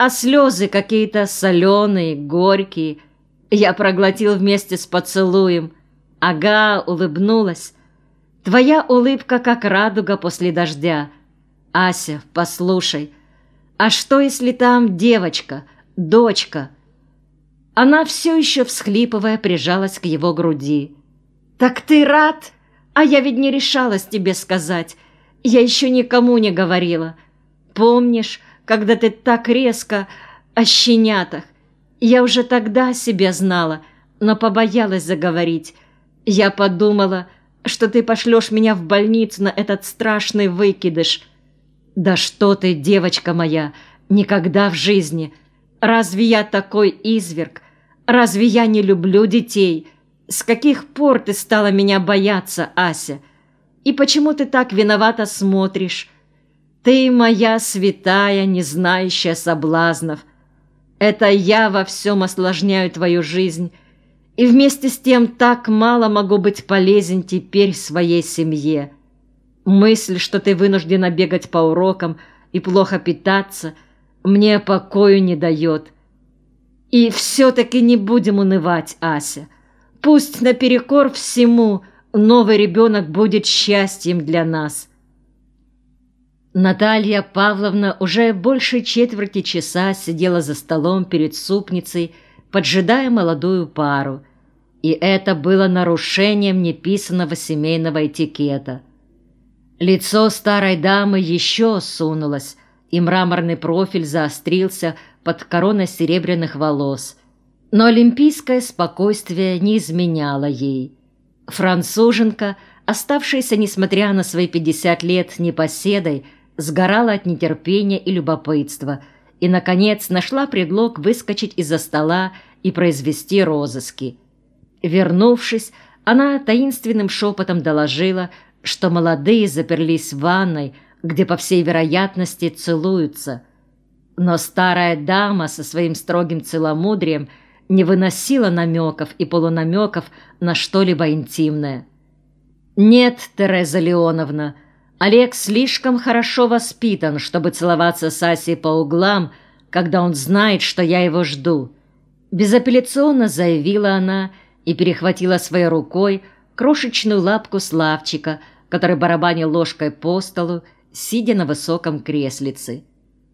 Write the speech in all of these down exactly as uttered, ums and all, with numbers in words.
а слезы какие-то соленые, горькие. Я проглотил вместе с поцелуем. Ага, улыбнулась. Твоя улыбка, как радуга после дождя. Ася, послушай, а что, если там девочка, дочка? Она все еще, всхлипывая, прижалась к его груди. Так ты рад? А я ведь не решалась тебе сказать. Я еще никому не говорила. Помнишь, когда ты так резко о щенятах? Я уже тогда себя знала, но побоялась заговорить. Я подумала, что ты пошлешь меня в больницу на этот страшный выкидыш. Да что ты, девочка моя, никогда в жизни. Разве я такой изверг? Разве я не люблю детей? С каких пор ты стала меня бояться, Ася? И почему ты так виновато смотришь? Ты моя святая, не знающая соблазнов. Это я во всем осложняю твою жизнь, и вместе с тем так мало могу быть полезен теперь своей семье. Мысль, что ты вынуждена бегать по урокам и плохо питаться, мне покою не дает. И все-таки не будем унывать, Ася. Пусть наперекор всему новый ребенок будет счастьем для нас. Наталья Павловна уже больше четверти часа сидела за столом перед супницей, поджидая молодую пару. И это было нарушением неписанного семейного этикета. Лицо старой дамы еще осунулось, и мраморный профиль заострился под короной серебряных волос. Но олимпийское спокойствие не изменяло ей. Француженка, оставшаяся, несмотря на свои пятьдесят лет, непоседой, сгорала от нетерпения и любопытства и, наконец, нашла предлог выскочить из-за стола и произвести розыски. Вернувшись, она таинственным шепотом доложила, что молодые заперлись в ванной, где, по всей вероятности, целуются. Но старая дама со своим строгим целомудрием не выносила намеков и полунамеков на что-либо интимное. «Нет, Тереза Леоновна, Олег слишком хорошо воспитан, чтобы целоваться с Асей по углам, когда он знает, что я его жду», безапелляционно заявила она и перехватила своей рукой крошечную лапку Славчика, который барабанил ложкой по столу, сидя на высоком креслице.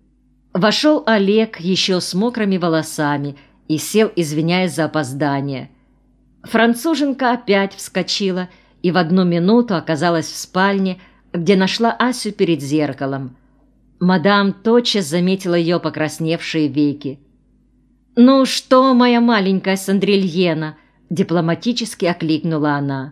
Вошел Олег еще с мокрыми волосами и сел, извиняясь за опоздание. Француженка опять вскочила и в одну минуту оказалась в спальне, где нашла Асю перед зеркалом. Мадам тотчас заметила ее покрасневшие веки. «Ну что, моя маленькая Сандрильена?» – дипломатически окликнула она.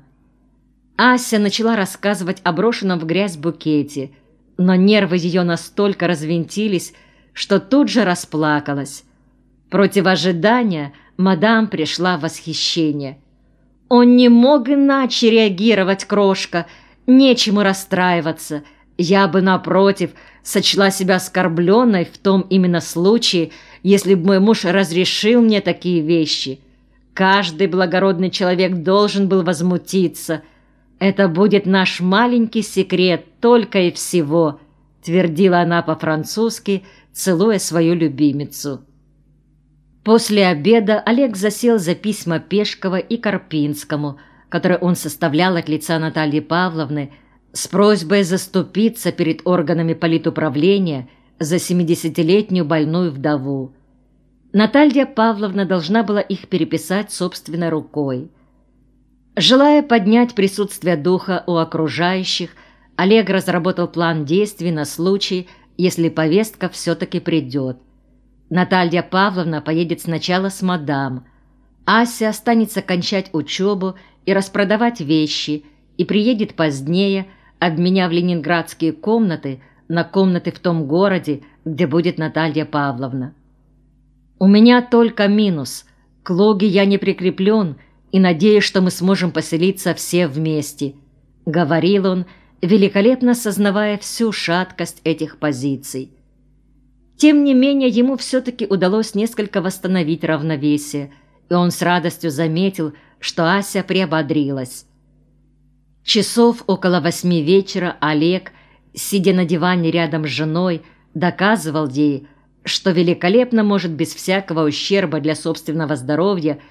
Ася начала рассказывать о брошенном в грязь букете, но нервы ее настолько развинтились, что тут же расплакалась. Против ожидания мадам пришла в восхищение. «Он не мог иначе реагировать, крошка, нечему расстраиваться. Я бы, напротив, сочла себя оскорбленной в том именно случае, если бы мой муж разрешил мне такие вещи. Каждый благородный человек должен был возмутиться. Это будет наш маленький секрет только и всего», твердила она по-французски, целуя свою любимицу. После обеда Олег засел за письма Пешкова и Карпинскому, которые он составлял от лица Натальи Павловны, с просьбой заступиться перед органами политуправления за семидесятилетнюю больную вдову. Наталья Павловна должна была их переписать собственной рукой. Желая поднять присутствие духа у окружающих, Олег разработал план действий на случай, если повестка все-таки придет. Наталья Павловна поедет сначала с мадам. Ася останется кончать учебу и распродавать вещи и приедет позднее, обменяв ленинградские комнаты на комнаты в том городе, где будет Наталья Павловна. «У меня только минус. К Логе я не прикреплен и надеюсь, что мы сможем поселиться все вместе», — говорил он, великолепно сознавая всю шаткость этих позиций. Тем не менее, ему все-таки удалось несколько восстановить равновесие, и он с радостью заметил, что Ася приободрилась. Часов около восьми вечера Олег, сидя на диване рядом с женой, доказывал ей, что великолепно может без всякого ущерба для собственного здоровья